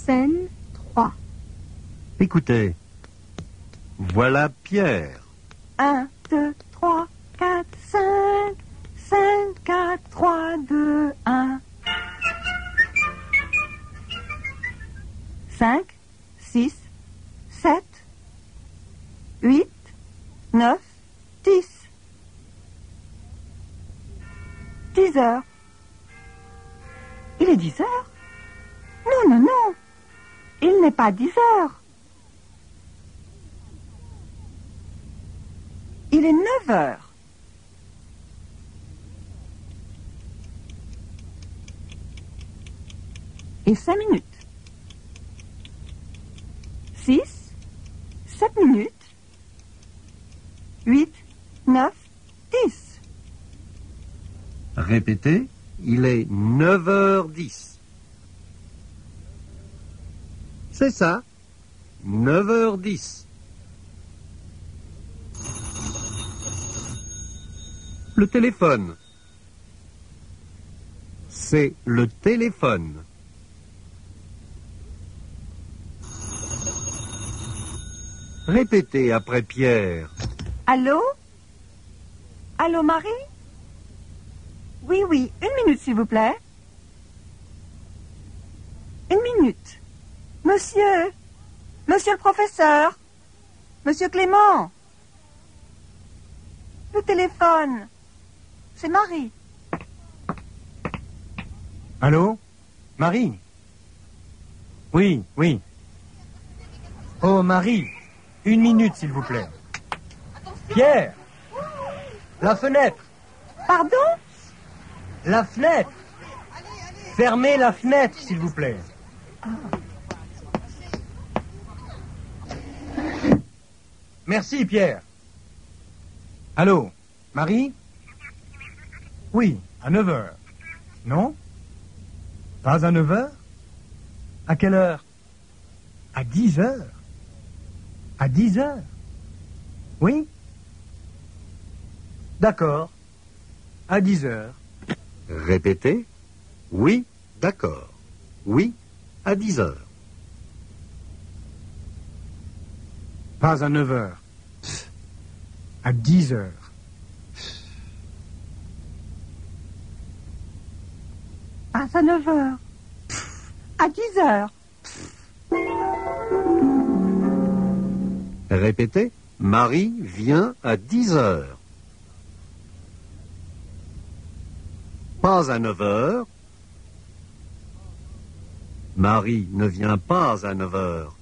Scène 3. Écoutez, voilà Pierre. 1, 2, 3, 4, 5, 5, 4, 3, 2, 1. 5, 6, 7, 8, 9, 10. 10 heures. Il est 10 heures? Non, non, non. Il n'est pas 10 heures. Il est 9 heures. Et 5 minutes. 6, 7 minutes. 8, 9, 10. Répétez, il est 9h10. C'est ça, 9h10. Le téléphone. C'est le téléphone. Répétez après Pierre. Allô? Allô, Marie? Oui, oui, 1 minute, s'il vous plaît. 1 minute. Monsieur le professeur, Monsieur Clément. Le téléphone. C'est Marie. Allô? Marie? Oui, oui. Oh, Marie, 1 minute, s'il vous plaît. Pierre! La fenêtre! Pardon? La fenêtre! Fermez la fenêtre, s'il vous plaît. Merci, Pierre. Allô? Marie? Oui, à 9 heures. Non? Pas à 9 heures? À quelle heure? À 10 heures. À 10 heures? Oui? D'accord. À 10 heures. Répétez. Oui, d'accord. Oui, à 10 heures. Pas à 9 heures. À 10 heures. Pas à 9 heures. À 10 heures. Répétez. Marie vient à 10 heures. Pas à 9 heures. Marie ne vient pas à 9 heures.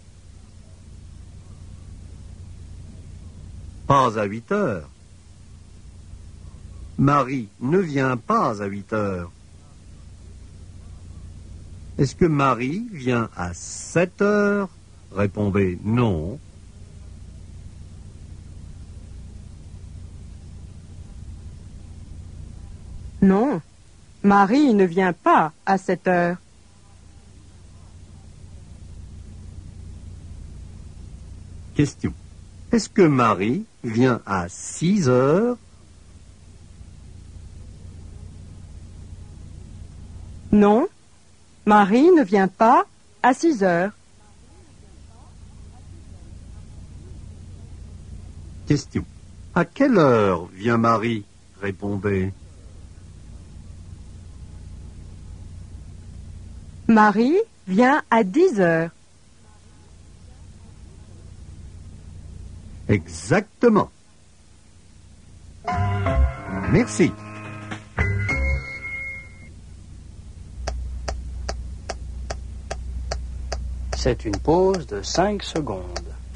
Pas à 8 heures. Marie ne vient pas à 8 heures. Est-ce que Marie vient à 7 heures? Répondez non. Non, Marie ne vient pas à 7 heures. Question. Est-ce que Marie vient à 6 heures? Non, Marie ne vient pas à 6 heures. Question. À quelle heure vient Marie? Répondez. Marie vient à 10 heures. Exactement. Merci. C'est une pause de 5 secondes.